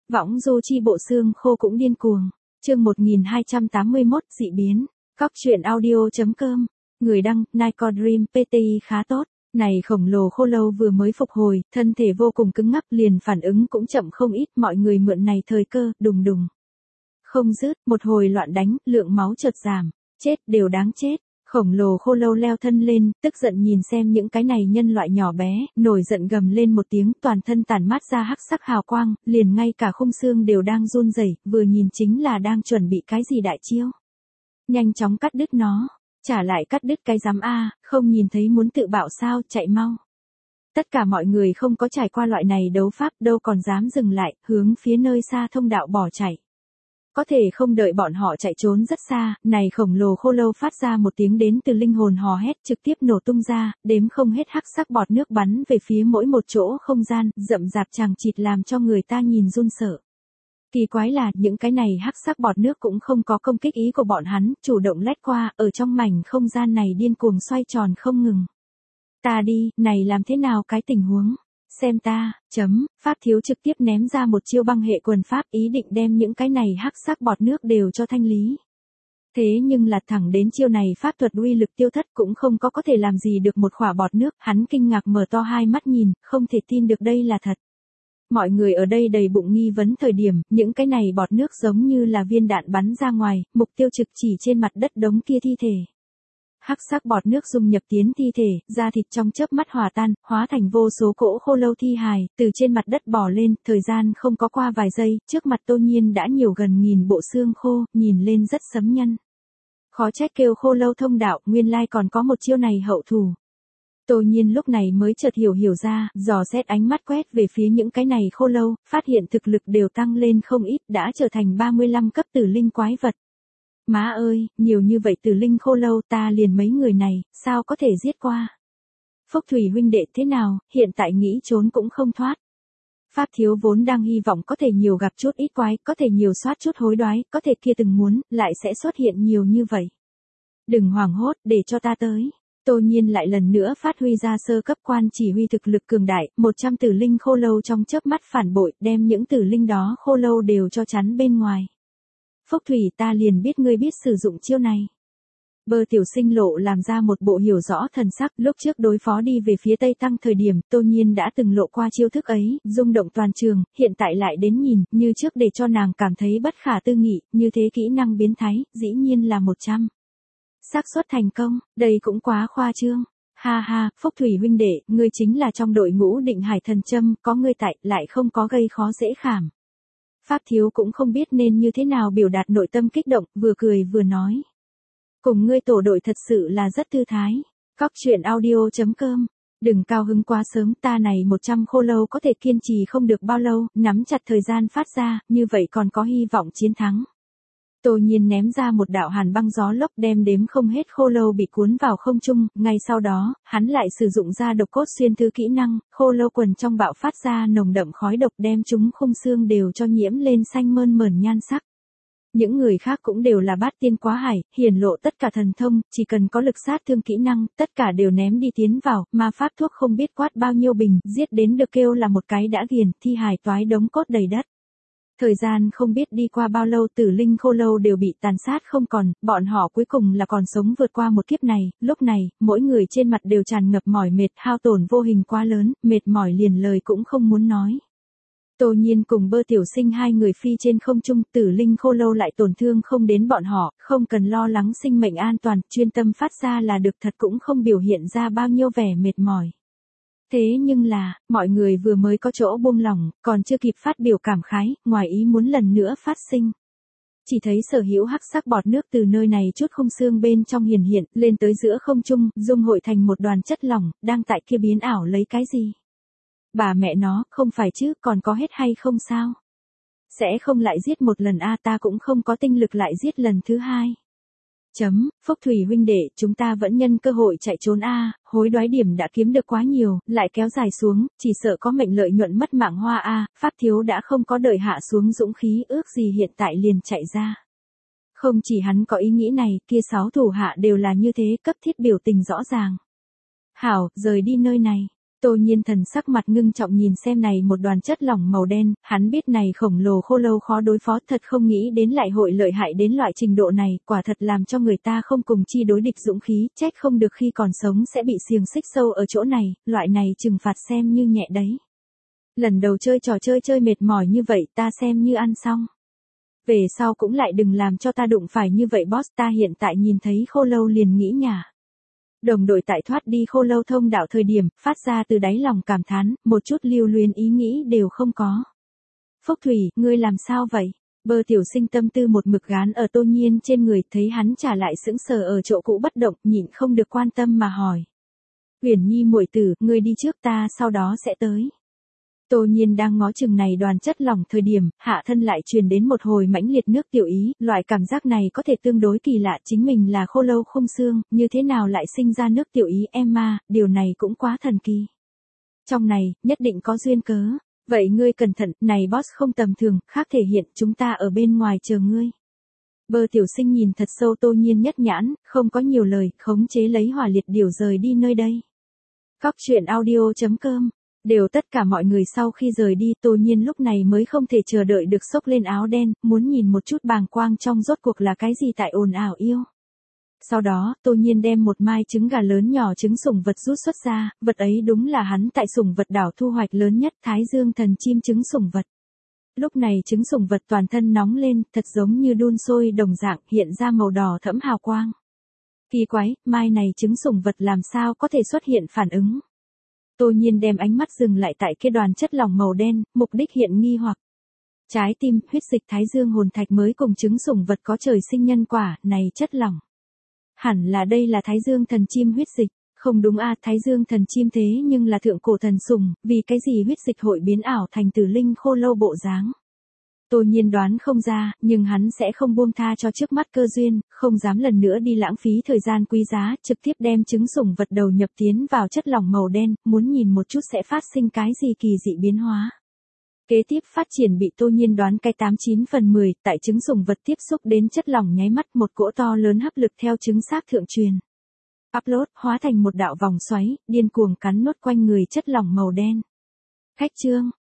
Võng du chi bộ xương khô cũng điên cuồng. Chương 1281 dị biến. Cóc truyện audio.com. Người đăng, Nico Dream PTI khá tốt. Này khổng lồ khô lâu vừa mới phục hồi, thân thể vô cùng cứng ngắc, liền phản ứng cũng chậm không ít, mọi người mượn này thời cơ, đùng đùng. Không dứt, một hồi loạn đánh, lượng máu chợt giảm. Chết, đều đáng chết. Khổng lồ khô lâu leo thân lên, tức giận nhìn xem những cái này nhân loại nhỏ bé, nổi giận gầm lên một tiếng, toàn thân tản mát ra hắc sắc hào quang, liền ngay cả khung xương đều đang run rẩy, vừa nhìn chính là đang chuẩn bị cái gì đại chiêu. Nhanh chóng cắt đứt nó, trả lại cắt đứt cái rắm a, không nhìn thấy muốn tự bạo sao, chạy mau. Tất cả mọi người không có trải qua loại này đấu pháp đâu còn dám dừng lại, hướng phía nơi xa thông đạo bỏ chạy. Có thể không đợi bọn họ chạy trốn rất xa, này khổng lồ khô lâu phát ra một tiếng đến từ linh hồn hò hét trực tiếp nổ tung ra, đếm không hết hắc sắc bọt nước bắn về phía mỗi một chỗ không gian, rậm rạp chằng chịt làm cho người ta nhìn run sợ. Kỳ quái là những cái này hắc sắc bọt nước cũng không có công kích ý của bọn hắn, chủ động lách qua, ở trong mảnh không gian này điên cuồng xoay tròn không ngừng. Ta đi, này làm thế nào cái tình huống? Xem ta, Pháp thiếu trực tiếp ném ra một chiêu băng hệ quần pháp ý định đem những cái này hắc sắc bọt nước đều cho thanh lý. Thế nhưng là thẳng đến chiêu này pháp thuật uy lực tiêu thất cũng không có thể làm gì được một khỏa bọt nước, hắn kinh ngạc mở to hai mắt nhìn, không thể tin được đây là thật. Mọi người ở đây đầy bụng nghi vấn thời điểm, những cái này bọt nước giống như là viên đạn bắn ra ngoài, mục tiêu trực chỉ trên mặt đất đống kia thi thể. Hắc sắc bọt nước dung nhập tiến thi thể, da thịt trong chớp mắt hòa tan, hóa thành vô số cỗ khô lâu thi hài, từ trên mặt đất bò lên, thời gian không có qua vài giây, trước mặt Tô Nhiên đã nhiều gần nghìn bộ xương khô, nhìn lên rất sấm nhân. Khó trách kêu khô lâu thông đạo, nguyên lai còn có một chiêu này hậu thủ. Tô Nhiên lúc này mới chợt hiểu ra, dò xét ánh mắt quét về phía những cái này khô lâu, phát hiện thực lực đều tăng lên không ít, đã trở thành 35 cấp tử linh quái vật. Má ơi, nhiều như vậy tử linh khô lâu ta liền mấy người này, sao có thể giết qua. Phúc Thủy huynh đệ thế nào, hiện tại nghĩ trốn cũng không thoát. Pháp thiếu vốn đang hy vọng có thể nhiều gặp chút ít quái, có thể nhiều soát chút hối đoái, có thể kia từng muốn, lại sẽ xuất hiện nhiều như vậy. Đừng hoảng hốt, để cho ta tới. Tô Nhiên lại lần nữa phát huy ra sơ cấp quan chỉ huy thực lực cường đại, 100 tử linh khô lâu trong chớp mắt phản bội, đem những tử linh đó khô lâu đều cho chắn bên ngoài. Phúc Thủy ta liền biết ngươi biết sử dụng chiêu này. Bơ tiểu sinh lộ làm ra một bộ hiểu rõ thần sắc, lúc trước đối phó đi về phía Tây Tăng thời điểm, Tô Nhiên đã từng lộ qua chiêu thức ấy, rung động toàn trường, hiện tại lại đến nhìn, như trước để cho nàng cảm thấy bất khả tư nghị, như thế kỹ năng biến thái, dĩ nhiên là 100. Xác suất thành công, đây cũng quá khoa trương. Ha ha, Phúc Thủy huynh đệ, ngươi chính là trong đội ngũ Định Hải Thần Châm, có ngươi tại, lại không có gây khó dễ khảm. Pháp thiếu cũng không biết nên như thế nào biểu đạt nội tâm kích động, vừa cười vừa nói. Cùng ngươi tổ đội thật sự là rất thư thái. Cóc truyện audio.com. Đừng cao hứng quá sớm, ta này 100 khô lâu có thể kiên trì không được bao lâu, nắm chặt thời gian phát ra, như vậy còn có hy vọng chiến thắng. Tô Nhiên ném ra một đạo hàn băng gió lốc đem đếm không hết khô lâu bị cuốn vào không trung, ngay sau đó, hắn lại sử dụng ra độc cốt xuyên thư kỹ năng, khô lâu quần trong bạo phát ra nồng đậm khói độc đem chúng khung xương đều cho nhiễm lên xanh mơn mởn nhan sắc. Những người khác cũng đều là bát tiên quá hải, hiển lộ tất cả thần thông, chỉ cần có lực sát thương kỹ năng, tất cả đều ném đi tiến vào, mà pháp thuốc không biết quát bao nhiêu bình, giết đến được kêu là một cái đã ghiền, thi hài toái đống cốt đầy đất. Thời gian không biết đi qua bao lâu tử linh khô lâu đều bị tàn sát không còn, bọn họ cuối cùng là còn sống vượt qua một kiếp này, lúc này, mỗi người trên mặt đều tràn ngập mỏi mệt, hao tổn vô hình quá lớn, mệt mỏi liền lời cũng không muốn nói. Tô Nhiên cùng Bơ tiểu sinh hai người phi trên không trung, tử linh khô lâu lại tổn thương không đến bọn họ, không cần lo lắng sinh mệnh an toàn, chuyên tâm phát ra là được, thật cũng không biểu hiện ra bao nhiêu vẻ mệt mỏi. Thế nhưng là, mọi người vừa mới có chỗ buông lỏng, còn chưa kịp phát biểu cảm khái, ngoài ý muốn lần nữa phát sinh. Chỉ thấy sở hữu hắc sắc bọt nước từ nơi này chút không xương bên trong hiển hiện, lên tới giữa không trung, dung hội thành một đoàn chất lỏng, đang tại kia biến ảo lấy cái gì? Bà mẹ nó, không phải chứ, còn có hết hay không sao? Sẽ không lại giết một lần a, ta cũng không có tinh lực lại giết lần thứ hai. Phúc Thủy huynh đệ, chúng ta vẫn nhân cơ hội chạy trốn a, hối đoái điểm đã kiếm được quá nhiều, lại kéo dài xuống, chỉ sợ có mệnh lợi nhuận mất mạng hoa a, Pháp thiếu đã không có đợi hạ xuống dũng khí, ước gì hiện tại liền chạy ra. Không chỉ hắn có ý nghĩ này, kia 6 thủ hạ đều là như thế, cấp thiết biểu tình rõ ràng. Hảo, rời đi nơi này. Tô Nhiên thần sắc mặt ngưng trọng nhìn xem này một đoàn chất lỏng màu đen, hắn biết này khổng lồ khô lâu khó đối phó, thật không nghĩ đến lại hội lợi hại đến loại trình độ này, quả thật làm cho người ta không cùng chi đối địch dũng khí, trách không được khi còn sống sẽ bị xiềng xích sâu ở chỗ này, loại này trừng phạt xem như nhẹ đấy. Lần đầu chơi trò chơi mệt mỏi như vậy ta xem như ăn xong. Về sau cũng lại đừng làm cho ta đụng phải như vậy boss, ta hiện tại nhìn thấy khô lâu liền nghĩ nhả. Đồng đội tại thoát đi khô lâu thông đạo thời điểm, phát ra từ đáy lòng cảm thán, một chút lưu luyến ý nghĩ đều không có. Phúc Thủy, ngươi làm sao vậy? Bơ tiểu sinh tâm tư một mực gán ở Tô Nhiên trên người, thấy hắn trả lại sững sờ ở chỗ cũ bất động, nhịn không được quan tâm mà hỏi. Huyền Nhi muội tử, ngươi đi trước ta sau đó sẽ tới. Tô Nhiên đang ngó chừng này đoàn chất lỏng thời điểm, hạ thân lại truyền đến một hồi mãnh liệt nước tiểu ý, loại cảm giác này có thể tương đối kỳ lạ, chính mình là khô lâu không xương, như thế nào lại sinh ra nước tiểu ý Emma, điều này cũng quá thần kỳ. Trong này, nhất định có duyên cớ, vậy ngươi cẩn thận, này boss không tầm thường, khác thể hiện, chúng ta ở bên ngoài chờ ngươi. Bơ tiểu sinh nhìn thật sâu Tô Nhiên nhất nhãn, không có nhiều lời, khống chế lấy hỏa liệt điểu rời đi nơi đây. Cóc truyện audio.com. Đều tất cả mọi người sau khi rời đi, Tô Nhiên lúc này mới không thể chờ đợi được xốc lên áo đen, muốn nhìn một chút bàng quang trong rốt cuộc là cái gì tại ồn ào yêu. Sau đó, Tô Nhiên đem một mai trứng gà lớn nhỏ trứng sủng vật rút xuất ra, vật ấy đúng là hắn tại sủng vật đảo thu hoạch lớn nhất, Thái Dương thần chim trứng sủng vật. Lúc này trứng sủng vật toàn thân nóng lên, thật giống như đun sôi đồng dạng, hiện ra màu đỏ thẫm hào quang. Kỳ quái, mai này trứng sủng vật làm sao có thể xuất hiện phản ứng. Tô Nhiên đem ánh mắt dừng lại tại kia đoàn chất lỏng màu đen, mục đích hiện nghi hoặc. Trái tim, huyết dịch Thái Dương hồn thạch mới cùng trứng sủng vật có trời sinh nhân quả, này chất lỏng. Hẳn là đây là Thái Dương thần chim huyết dịch, không đúng a, Thái Dương thần chim thế nhưng là thượng cổ thần sủng, vì cái gì huyết dịch hội biến ảo thành tử linh khô lâu bộ dáng. Tô Nhiên đoán không ra, nhưng hắn sẽ không buông tha cho trước mắt cơ duyên, không dám lần nữa đi lãng phí thời gian quý giá, trực tiếp đem trứng sủng vật đầu nhập tiến vào chất lỏng màu đen, muốn nhìn một chút sẽ phát sinh cái gì kỳ dị biến hóa. Kế tiếp phát triển bị Tô Nhiên đoán cái 89/10, tại trứng sủng vật tiếp xúc đến chất lỏng nháy mắt một cỗ to lớn hấp lực theo trứng xác thượng truyền. Upload, hóa thành một đạo vòng xoáy, điên cuồng cắn nốt quanh người chất lỏng màu đen. Khách chương.